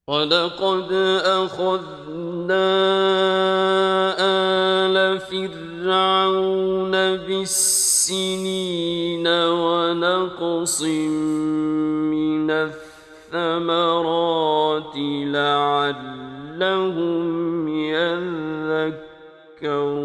وَلَقَدْ أَخَذْنَا آلَ فِرْعَوْنَ بِالسِّنِينَ وَنَقْصٍ مِّنَ الثَّمَرَاتِ لَعَلَّهُمْ يَذَّكَّرُونَ.